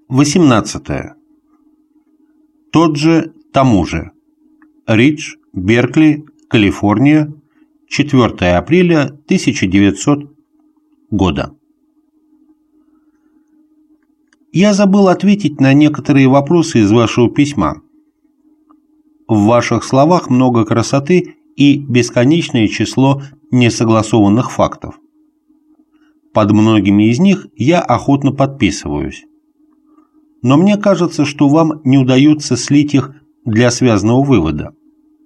18. Тот же, тому же. Ридж, Беркли, Калифорния, 4 апреля 1900 года. Я забыл ответить на некоторые вопросы из вашего письма. В ваших словах много красоты и бесконечное число несогласованных фактов. Под многими из них я охотно подписываюсь. Но мне кажется, что вам не удается слить их для связанного вывода.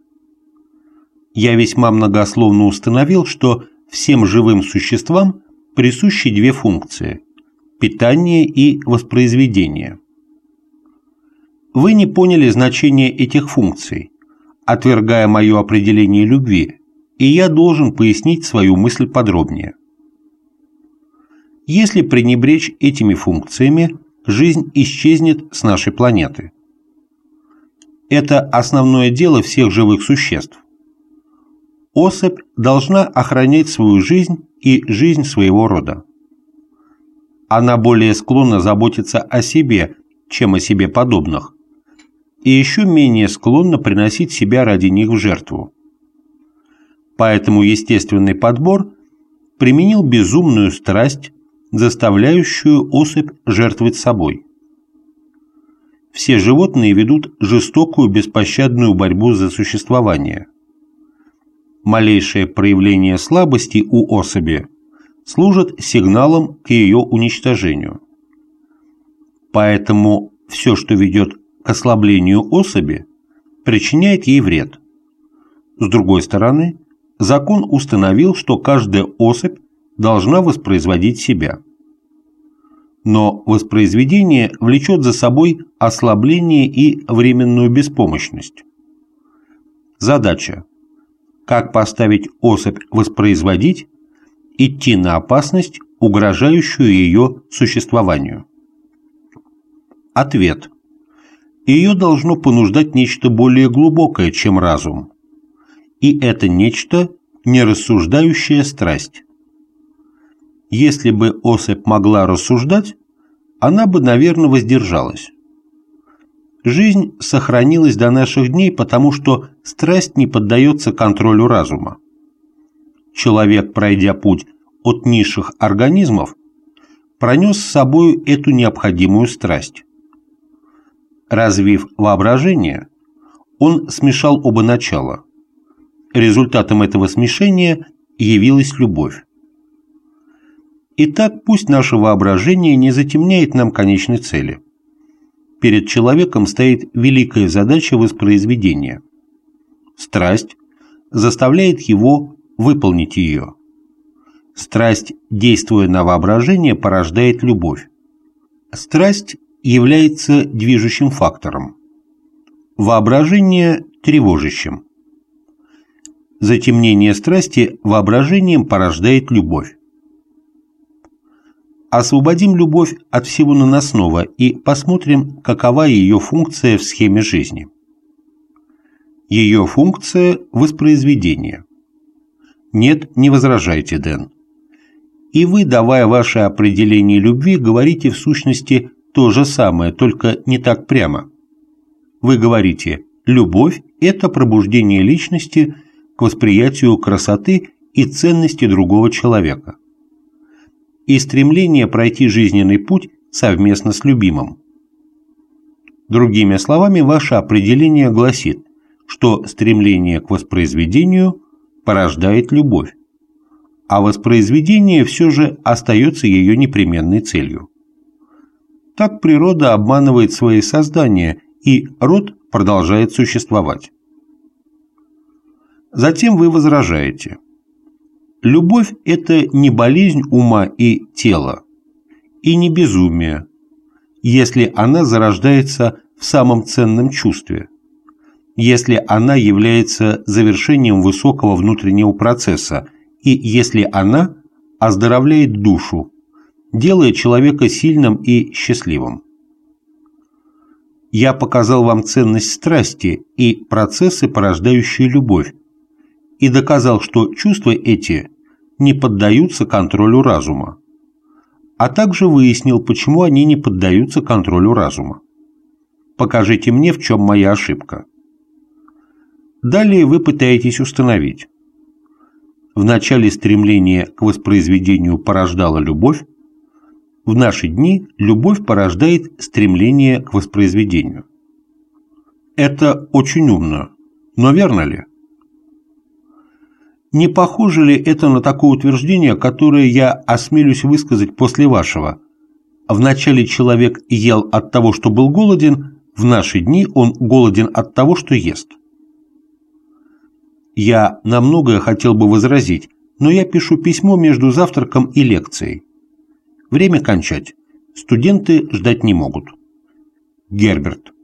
Я весьма многословно установил, что всем живым существам присущи две функции – питание и воспроизведение. Вы не поняли значение этих функций, отвергая мое определение любви, и я должен пояснить свою мысль подробнее. Если пренебречь этими функциями, жизнь исчезнет с нашей планеты. Это основное дело всех живых существ. Особь должна охранять свою жизнь и жизнь своего рода. Она более склонна заботиться о себе, чем о себе подобных, и еще менее склонна приносить себя ради них в жертву. Поэтому естественный подбор применил безумную страсть, заставляющую особь жертвовать собой. Все животные ведут жестокую беспощадную борьбу за существование. Малейшее проявление слабости у особи служит сигналом к ее уничтожению. Поэтому все, что ведет к ослаблению особи, причиняет ей вред. С другой стороны, закон установил, что каждая особь должна воспроизводить себя. Но воспроизведение влечет за собой ослабление и временную беспомощность. Задача – как поставить особь воспроизводить, идти на опасность, угрожающую ее существованию. Ответ. Ее должно понуждать нечто более глубокое, чем разум. И это нечто – нерассуждающая страсть. Если бы особь могла рассуждать, она бы, наверное, воздержалась. Жизнь сохранилась до наших дней, потому что страсть не поддается контролю разума. Человек, пройдя путь от низших организмов, пронес с собой эту необходимую страсть. Развив воображение, он смешал оба начала. Результатом этого смешения явилась любовь. Итак, пусть наше воображение не затемняет нам конечной цели. Перед человеком стоит великая задача воспроизведения. Страсть заставляет его выполнить ее. Страсть, действуя на воображение, порождает любовь. Страсть является движущим фактором. Воображение – тревожащим. Затемнение страсти воображением порождает любовь. Освободим любовь от всего наносного и посмотрим, какова ее функция в схеме жизни. Ее функция – воспроизведение. Нет, не возражайте, Дэн. И вы, давая ваше определение любви, говорите в сущности то же самое, только не так прямо. Вы говорите, любовь – это пробуждение личности к восприятию красоты и ценности другого человека. И стремление пройти жизненный путь совместно с любимым. Другими словами, ваше определение гласит, что стремление к воспроизведению порождает любовь, а воспроизведение все же остается ее непременной целью. Так природа обманывает свои создания, и род продолжает существовать. Затем вы возражаете. Любовь – это не болезнь ума и тела, и не безумие, если она зарождается в самом ценном чувстве, если она является завершением высокого внутреннего процесса, и если она оздоровляет душу, делая человека сильным и счастливым. Я показал вам ценность страсти и процессы, порождающие любовь, и доказал, что чувства эти не поддаются контролю разума. а также выяснил, почему они не поддаются контролю разума. Покажите мне, в чем моя ошибка. Далее вы пытаетесь установить. Вначале стремление к воспроизведению порождало любовь, в наши дни любовь порождает стремление к воспроизведению. Это очень умно, но верно ли? Не похоже ли это на такое утверждение, которое я осмелюсь высказать после вашего? Вначале человек ел от того, что был голоден, в наши дни он голоден от того, что ест. Я на многое хотел бы возразить, но я пишу письмо между завтраком и лекцией. Время кончать. Студенты ждать не могут. Герберт.